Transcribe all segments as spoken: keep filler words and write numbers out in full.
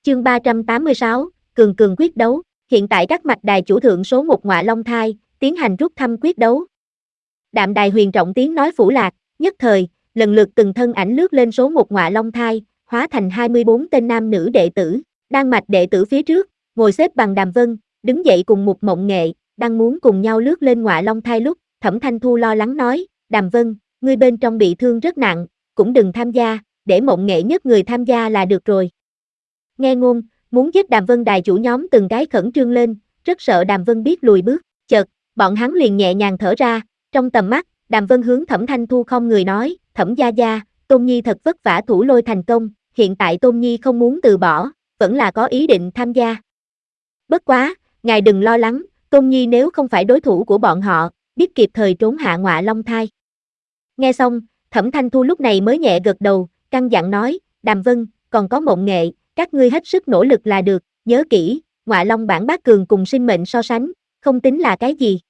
Chương ba trăm tám mươi sáu, Cường Cường quyết đấu. Hiện tại các mạch đài chủ thượng số một Ngọa Long Thai, tiến hành rút thăm quyết đấu. Đạm đài huyền trọng tiếng nói phủ lạc, nhất thời, lần lượt từng thân ảnh lướt lên số một Ngọa Long Thai, hóa thành hai mươi bốn tên nam nữ đệ tử. Đan mạch đệ tử phía trước, ngồi xếp bằng Đàm Vân, đứng dậy cùng Mục Mộng Nghệ, đang muốn cùng nhau lướt lên Ngọa Long Thai lúc, Thẩm Thanh Thu lo lắng nói, Đàm Vân, ngươi bên trong bị thương rất nặng, cũng đừng tham gia, để Mộng Nghệ nhất người tham gia là được rồi. Nghe ngôn, muốn giết Đàm Vân đài chủ nhóm từng cái khẩn trương lên, rất sợ Đàm Vân biết lùi bước, chợt, bọn hắn liền nhẹ nhàng thở ra, trong tầm mắt, Đàm Vân hướng Thẩm Thanh Thu không người nói, Thẩm gia gia, Tôn Nhi thật vất vả thủ lôi thành công, hiện tại Tôn Nhi không muốn từ bỏ, vẫn là có ý định tham gia. Bất quá, ngài đừng lo lắng, Tôn Nhi nếu không phải đối thủ của bọn họ, biết kịp thời trốn hạ Ngọa Long Thai. Nghe xong, Thẩm Thanh Thu lúc này mới nhẹ gật đầu, căn dặn nói, Đàm Vân, còn có Mộng Nghệ, các ngươi hết sức nỗ lực là được, nhớ kỹ, Ngọa Long bản bát cường cùng sinh mệnh so sánh, không tính là cái gì.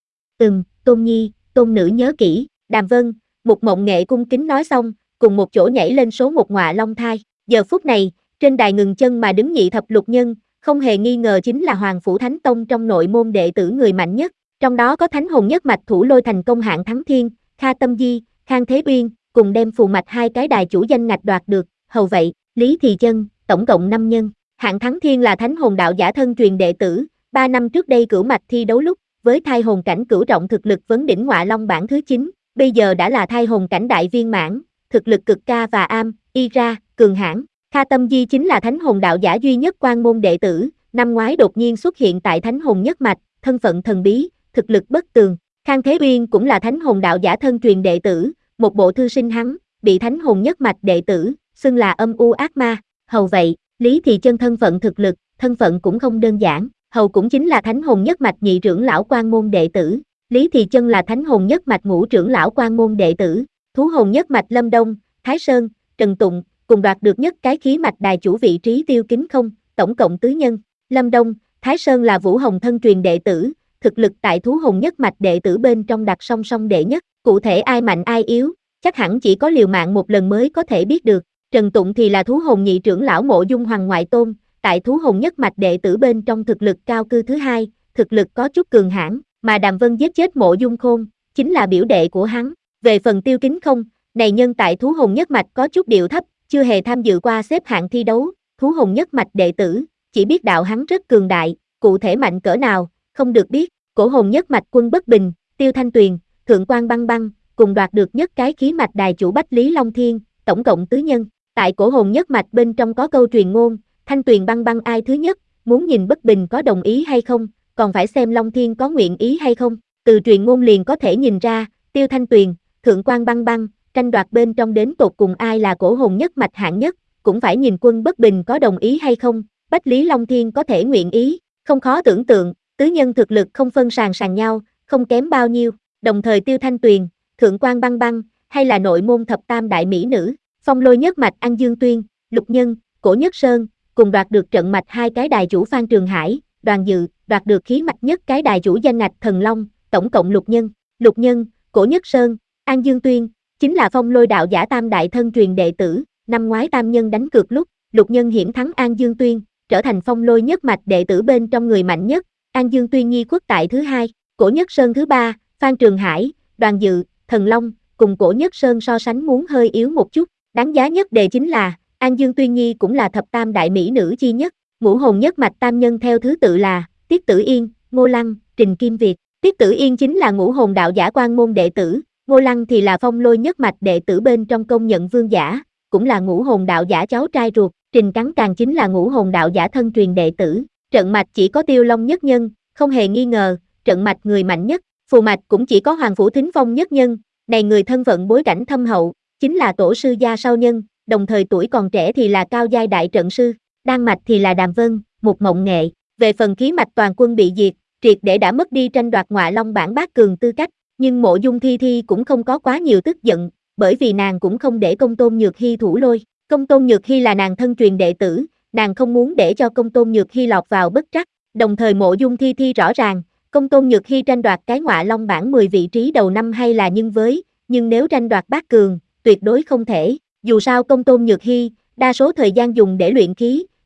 Ừm, Tôn Nhi, Tôn nữ nhớ kỹ, Đàm Vân, Mục Mộng Nghệ cung kính nói xong, cùng một chỗ nhảy lên số một Ngọa Long Thai. Giờ phút này, trên đài ngừng chân mà đứng nhị thập lục nhân, không hề nghi ngờ chính là Hoàng Phủ Thánh Tông trong nội môn đệ tử người mạnh nhất, trong đó có Thánh Hồn nhất mạch thủ lôi thành công hạng thắng thiên, Kha Tâm Di, Khang Thế Uyên, cùng đem phù mạch hai cái đài chủ danh ngạch đoạt được, hầu vậy, Lý Thì Chân, tổng cộng năm nhân. Hạng thắng thiên là Thánh Hồn đạo giả thân truyền đệ tử, ba năm trước đây cửu mạch thi đấu lúc, với thai hồn cảnh cửu trọng thực lực vấn đỉnh Ngọa Long bảng thứ chín, bây giờ đã là thai hồn cảnh đại viên mãn, thực lực cực ca và am, y ra, cường hãn. Kha Tâm Di chính là Thánh Hồn đạo giả duy nhất quan môn đệ tử, năm ngoái đột nhiên xuất hiện tại Thánh Hồn nhất mạch, thân phận thần bí, thực lực bất tường. Khang Thế Uyên cũng là Thánh Hồn đạo giả thân truyền đệ tử, một bộ thư sinh hắn, bị Thánh Hồn nhất mạch đệ tử, xưng là âm u ác ma. Hầu vậy, Lý Thì Chân thân phận thực lực, thân phận cũng không đơn giản, hầu cũng chính là Thánh Hồn nhất mạch nhị trưởng lão quan môn đệ tử. Lý Thì Chân là Thánh Hồn nhất mạch ngũ trưởng lão quan môn đệ tử, Thú Hồn nhất mạch Lâm Đông, Thái Sơn, Trần Tụng, cùng đoạt được nhất cái khí mạch đài chủ vị trí Tiêu Kính Không, tổng cộng tứ nhân. Lâm Đông, Thái Sơn là Vũ Hồng thân truyền đệ tử, thực lực tại Thú Hồn nhất mạch đệ tử bên trong đặt song song đệ nhất, cụ thể ai mạnh ai yếu, chắc hẳn chỉ có liều mạng một lần mới có thể biết được. Trần Tụng thì là Thú Hồn nhị trưởng lão Mộ Dung Hoàng ngoại tôn, tại Thú Hồn nhất mạch đệ tử bên trong thực lực cao cư thứ hai, thực lực có chút cường hãn, mà Đàm Vân giết chết Mộ Dung Khôn, chính là biểu đệ của hắn. Về phần Tiêu Kính Không, này nhân tại Thú Hồn nhất mạch có chút điệu thấp, chưa hề tham dự qua xếp hạng thi đấu, Thú Hồn nhất mạch đệ tử, chỉ biết đạo hắn rất cường đại, cụ thể mạnh cỡ nào, không được biết. Cổ Hồn nhất mạch Quân Bất Bình, Tiêu Thanh Tuyền, Thượng Quan Băng Băng, cùng đoạt được nhất cái khí mạch đài chủ Bách Lý Long Thiên, tổng cộng tứ nhân. Tại Cổ Hồn nhất mạch bên trong có câu truyền ngôn, Thanh Tuyền Băng Băng ai thứ nhất, muốn nhìn Bất Bình có đồng ý hay không, còn phải xem Long Thiên có nguyện ý hay không. Từ truyền ngôn liền có thể nhìn ra, Tiêu Thanh Tuyền, Thượng Quan Băng Băng, tranh đoạt bên trong đến tột cùng ai là Cổ Hồn nhất mạch hạng nhất, cũng phải nhìn Quân Bất Bình có đồng ý hay không, Bách Lý Long Thiên có thể nguyện ý, không khó tưởng tượng, tứ nhân thực lực không phân sàn sàn nhau, không kém bao nhiêu, đồng thời Tiêu Thanh Tuyền, Thượng Quan Băng Băng, hay là nội môn thập tam đại mỹ nữ, Phong Lôi nhất mạch An Dương Tuyên, Lục Nhân, Cổ Nhất Sơn, cùng đoạt được trận mạch hai cái đài chủ Phan Trường Hải, Đoàn Dự, đoạt được khí mạch nhất cái đài chủ danh ngạch Thần Long, tổng cộng lục nhân, Lục Nhân, Cổ Nhất Sơn, An Dương Tuyên, chính là Phong Lôi đạo giả tam đại thân truyền đệ tử, năm ngoái tam nhân đánh cược lúc, Lục Nhân hiểm thắng An Dương Tuyên, trở thành Phong Lôi nhất mạch đệ tử bên trong người mạnh nhất, An Dương Tuyên nghi khuất tại thứ hai, Cổ Nhất Sơn thứ ba, Phan Trường Hải, Đoàn Dự, Thần Long, cùng Cổ Nhất Sơn so sánh muốn hơi yếu một chút, đáng giá nhất đề chính là, An Dương Tuyên Nhi cũng là thập tam đại mỹ nữ chi nhất, Ngũ Hồn nhất mạch tam nhân theo thứ tự là, Tiết Tử Yên, Ngô Lăng, Trình Kim Việt. Tiết Tử Yên chính là Ngũ Hồn đạo giả quan môn đệ tử, Ngô Lăng thì là Phong Lôi nhất mạch đệ tử bên trong công nhận vương giả, cũng là Ngũ Hồn đạo giả cháu trai ruột, Trình Cắn càng chính là Ngũ Hồn đạo giả thân truyền đệ tử. Trận mạch chỉ có Tiêu Long nhất nhân, không hề nghi ngờ, trận mạch người mạnh nhất, phù mạch cũng chỉ có Hoàng Phủ Thính Phong nhất nhân, này người thân phận bối cảnh thâm hậu, chính là tổ sư gia sau nhân, đồng thời tuổi còn trẻ thì là cao giai đại trận sư, đan mạch thì là Đàm Vân, Mục Mộng Nghệ. Về phần khí mạch toàn quân bị diệt, triệt để đã mất đi tranh đoạt Ngọa Long bản bát cường tư cách, nhưng Mộ Dung Thi Thi cũng không có quá nhiều tức giận, bởi vì nàng cũng không để Công Tôn Nhược Hy thủ lôi. Công Tôn Nhược Hy là nàng thân truyền đệ tử, nàng không muốn để cho Công Tôn Nhược Hy lọt vào bất trắc, đồng thời Mộ Dung Thi Thi rõ ràng, Công Tôn Nhược Hy tranh đoạt cái Ngọa Long bảng mười vị trí đầu năm hay là nhưng với, nhưng nếu tranh đoạt bát cường, tuyệt đối không thể, dù sao Công Tôn Nhược Hy, đa số thời gian dùng để luyện khí,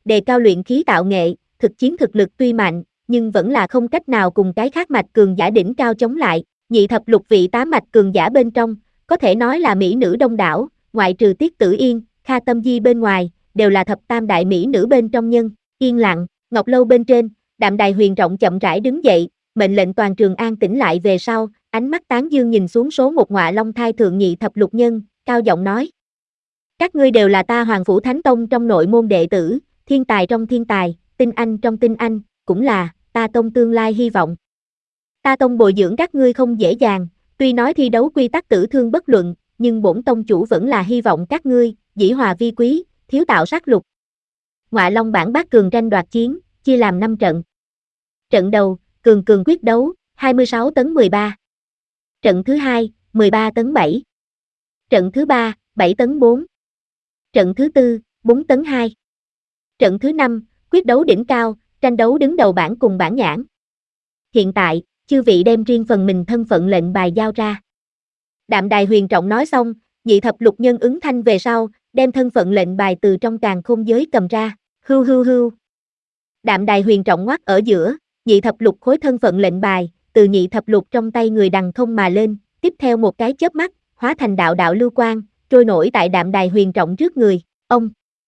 đề cao luyện khí tạo nghệ, thực chiến thực lực tuy mạnh, nhưng vẫn là không cách nào cùng cái khác mạch cường giả đỉnh cao chống lại. Nhị thập lục vị tám mạch cường giả bên trong, có thể nói là mỹ nữ đông đảo, ngoại trừ Tiết Tử Yên, Kha Tâm Di bên ngoài, đều là thập tam đại mỹ nữ bên trong nhân. Yên lặng, ngọc lâu bên trên, Đạm Đài Huyền Trọng chậm rãi đứng dậy, mệnh lệnh toàn trường an tĩnh lại về sau, ánh mắt tán dương nhìn xuống số một ngọa long thai thượng nhị thập lục nhân, cao giọng nói. Các ngươi đều là ta Hoàng Phủ Thánh Tông trong nội môn đệ tử, thiên tài trong thiên tài, tinh anh trong tinh anh, cũng là ta tông tương lai hy vọng. Ta tông bồi dưỡng các ngươi không dễ dàng, tuy nói thi đấu quy tắc tử thương bất luận, nhưng bổn tông chủ vẫn là hy vọng các ngươi, dĩ hòa vi quý, thiếu tạo sát lục. Ngọa Long bản bát cường tranh đoạt chiến, chia làm năm trận. Trận đầu, cường cường quyết đấu, hai mươi sáu tấn mười ba. Trận thứ hai, mười ba tấn bảy. Trận thứ ba, bảy tấn bốn. Trận thứ tư, bốn tấn hai. Trận thứ năm, quyết đấu đỉnh cao, tranh đấu đứng đầu bảng cùng bảng nhãn. Hiện tại, chư vị đem riêng phần mình thân phận lệnh bài giao ra. Đạm Đài Huyền Trọng nói xong, nhị thập lục nhân ứng thanh về sau, đem thân phận lệnh bài từ trong càn khôn giới cầm ra, hưu hưu hưu. Đạm Đài Huyền Trọng ngoắc ở giữa, nhị thập lục khối thân phận lệnh bài, từ nhị thập lục trong tay người đằng không mà lên, tiếp theo một cái chớp mắt, hóa thành đạo đạo lưu quang, trôi nổi tại Đạm Đài Huyền Trọng trước người, ông.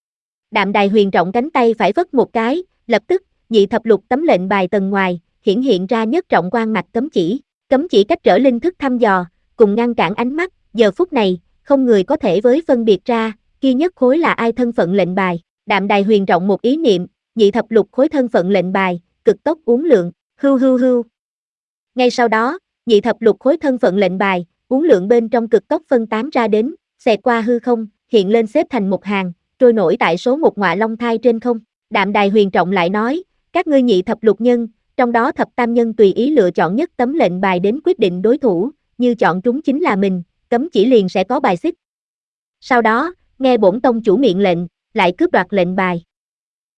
Đạm Đài Huyền Trọng cánh tay phải vất một cái, lập tức, nhị thập lục tấm lệnh bài tầng ngoài, hiển hiện ra nhất trọng quang mạch cấm chỉ, cấm chỉ cách trở linh thức thăm dò, cùng ngăn cản ánh mắt, giờ phút này, không người có thể với phân biệt ra, kia nhất khối là ai thân phận lệnh bài. Đạm Đài Huyền Trọng một ý niệm, nhị thập lục khối thân phận lệnh bài, cực tốc uốn lượn, hưu hưu hưu. Ngay sau đó, nhị thập lục khối thân phận lệnh bài, uốn lượn bên trong cực tốc phân tán ra đến, xẹt qua hư không, hiện lên xếp thành một hàng, trôi nổi tại số một ngọa long thai trên không. Đạm Đài Huyền Trọng lại nói, các ngươi nhị thập lục nhân, trong đó thập tam nhân tùy ý lựa chọn nhất tấm lệnh bài đến quyết định đối thủ, như chọn trúng chính là mình, cấm chỉ liền sẽ có bài xích. Sau đó, nghe bổn tông chủ miệng lệnh, lại cướp đoạt lệnh bài.